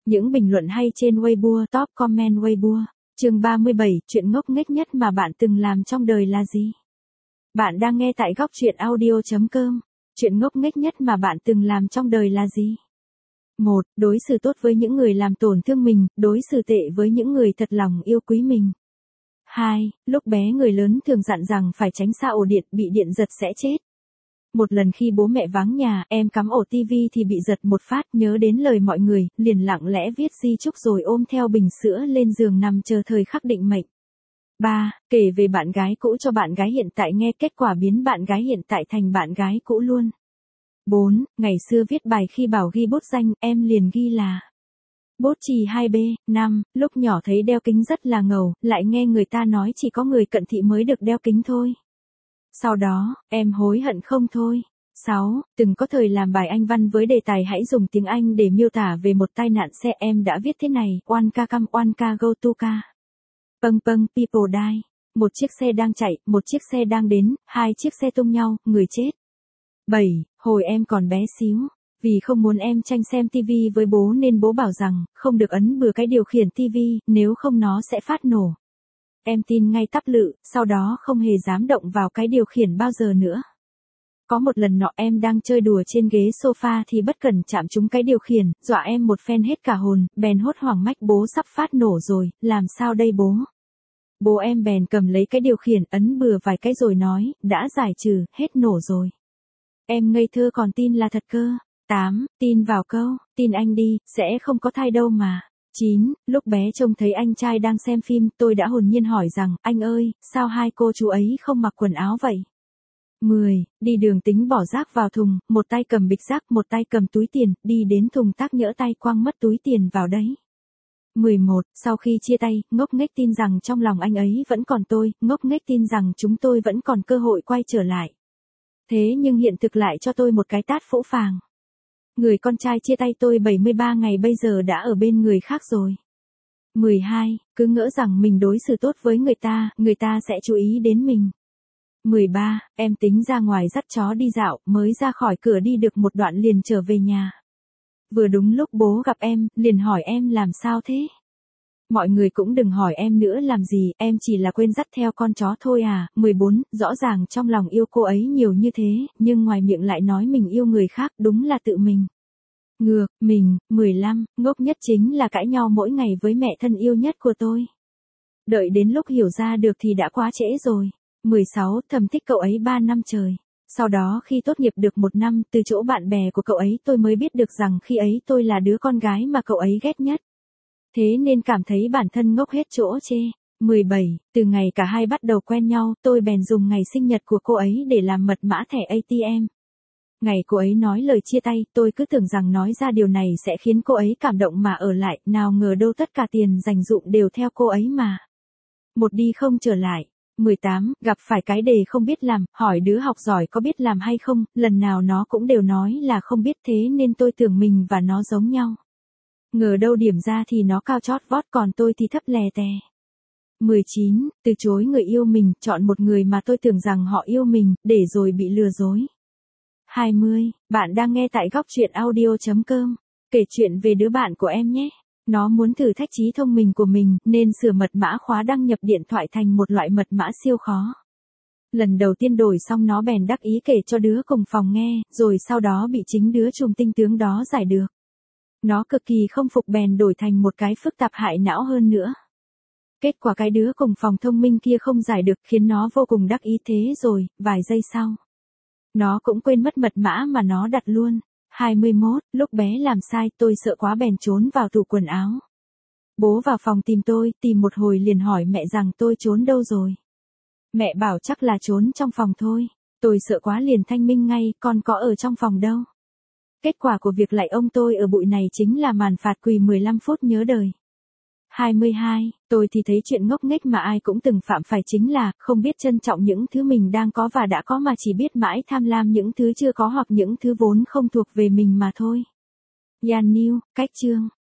Những bình luận hay trên Weibo, top comment Weibo. Chương 37, chuyện ngốc nghếch nhất mà bạn từng làm trong đời là gì? Bạn đang nghe tại góc truyện audio.com. Chuyện ngốc nghếch nhất mà bạn từng làm trong đời là gì? 1. Đối xử tốt với những người làm tổn thương mình, đối xử tệ với những người thật lòng yêu quý mình. 2. Lúc bé người lớn thường dặn rằng phải tránh xa ổ điện, bị điện giật sẽ chết. Một lần khi bố mẹ vắng nhà, em cắm ổ tivi thì bị giật một phát, nhớ đến lời mọi người, liền lặng lẽ viết di chúc rồi ôm theo bình sữa lên giường nằm chờ thời khắc định mệnh. 3. Kể về bạn gái cũ cho bạn gái hiện tại nghe, kết quả biến bạn gái hiện tại thành bạn gái cũ luôn. 4. Ngày xưa viết bài khi bảo ghi bút danh, em liền ghi là bút chì 2B. 5. Lúc nhỏ thấy đeo kính rất là ngầu, lại nghe người ta nói chỉ có người cận thị mới được đeo kính thôi. Sau đó, em hối hận không thôi. 6. Từng có thời làm bài Anh văn với đề tài hãy dùng tiếng Anh để miêu tả về một tai nạn xe, em đã viết thế này: One car come, one car go, two car. Pâng pâng, people die. Một chiếc xe đang chạy, một chiếc xe đang đến, hai chiếc xe tung nhau, người chết. 7. Hồi em còn bé xíu, vì không muốn em tranh xem tivi với bố nên bố bảo rằng, không được ấn bừa cái điều khiển tivi, nếu không nó sẽ phát nổ. Em tin ngay tắp lự, sau đó không hề dám động vào cái điều khiển bao giờ nữa. Có một lần nọ em đang chơi đùa trên ghế sofa thì bất cẩn chạm trúng cái điều khiển, dọa em một phen hết cả hồn, bèn hốt hoảng mách bố sắp phát nổ rồi, làm sao đây bố? Bố em bèn cầm lấy cái điều khiển ấn bừa vài cái rồi nói, đã giải trừ, hết nổ rồi. Em ngây thơ còn tin là thật cơ. 8. Tin vào câu, tin anh đi, sẽ không có thai đâu mà. 9. Lúc bé trông thấy anh trai đang xem phim, tôi đã hồn nhiên hỏi rằng, anh ơi, sao hai cô chú ấy không mặc quần áo vậy? 10. Đi đường tính bỏ rác vào thùng, một tay cầm bịch rác, một tay cầm túi tiền, đi đến thùng rác nhỡ tay quăng mất túi tiền vào đấy. 11. Sau khi chia tay, ngốc nghếch tin rằng trong lòng anh ấy vẫn còn tôi, ngốc nghếch tin rằng chúng tôi vẫn còn cơ hội quay trở lại. Thế nhưng hiện thực lại cho tôi một cái tát phũ phàng. Người con trai chia tay tôi 73 ngày bây giờ đã ở bên người khác rồi. 12. Cứ ngỡ rằng mình đối xử tốt với người ta sẽ chú ý đến mình. 13. Em tính ra ngoài dắt chó đi dạo, mới ra khỏi cửa đi được một đoạn liền trở về nhà. Vừa đúng lúc bố gặp em, liền hỏi em làm sao thế? Mọi người cũng đừng hỏi em nữa làm gì, em chỉ là quên dắt theo con chó thôi à. 14. Rõ ràng trong lòng yêu cô ấy nhiều như thế, nhưng ngoài miệng lại nói mình yêu người khác, đúng là tự mình ngược mình. 15. Ngốc nhất chính là cãi nhau mỗi ngày với mẹ thân yêu nhất của tôi. Đợi đến lúc hiểu ra được thì đã quá trễ rồi. 16. Thầm thích cậu ấy 3 năm trời. Sau đó khi tốt nghiệp được 1 năm, từ chỗ bạn bè của cậu ấy tôi mới biết được rằng khi ấy tôi là đứa con gái mà cậu ấy ghét nhất. Thế nên cảm thấy bản thân ngốc hết chỗ chê. 17. Từ ngày cả hai bắt đầu quen nhau, tôi bèn dùng ngày sinh nhật của cô ấy để làm mật mã thẻ ATM. Ngày cô ấy nói lời chia tay, tôi cứ tưởng rằng nói ra điều này sẽ khiến cô ấy cảm động mà ở lại, nào ngờ đâu tất cả tiền dành dụm đều theo cô ấy mà. Một đi không trở lại. 18. Gặp phải cái đề không biết làm, hỏi đứa học giỏi có biết làm hay không, lần nào nó cũng đều nói là không biết, thế nên tôi tưởng mình và nó giống nhau. Ngờ đâu điểm ra thì nó cao chót vót còn tôi thì thấp lè tè. 19. Từ chối người yêu mình, chọn một người mà tôi tưởng rằng họ yêu mình, để rồi bị lừa dối. 20. Bạn đang nghe tại góc truyện audio.com. Kể chuyện về đứa bạn của em nhé. Nó muốn thử thách trí thông minh của mình, nên sửa mật mã khóa đăng nhập điện thoại thành một loại mật mã siêu khó. Lần đầu tiên đổi xong nó bèn đắc ý kể cho đứa cùng phòng nghe, rồi sau đó bị chính đứa trùm tinh tướng đó giải được. Nó cực kỳ không phục bèn đổi thành một cái phức tạp hại não hơn nữa. Kết quả cái đứa cùng phòng thông minh kia không giải được khiến nó vô cùng đắc ý, thế rồi, vài giây sau. Nó cũng quên mất mật mã mà nó đặt luôn. 21. Lúc bé làm sai tôi sợ quá bèn trốn vào tủ quần áo. Bố vào phòng tìm tôi, tìm một hồi liền hỏi mẹ rằng tôi trốn đâu rồi. Mẹ bảo chắc là trốn trong phòng thôi. Tôi sợ quá liền thanh minh ngay, con có ở trong phòng đâu. Kết quả của việc lạy ông tôi ở bụi này chính là màn phạt quỳ 15 phút nhớ đời. 22. Tôi thì thấy chuyện ngốc nghếch mà ai cũng từng phạm phải chính là không biết trân trọng những thứ mình đang có và đã có mà chỉ biết mãi tham lam những thứ chưa có hoặc những thứ vốn không thuộc về mình mà thôi. Yan Niu, cách chương.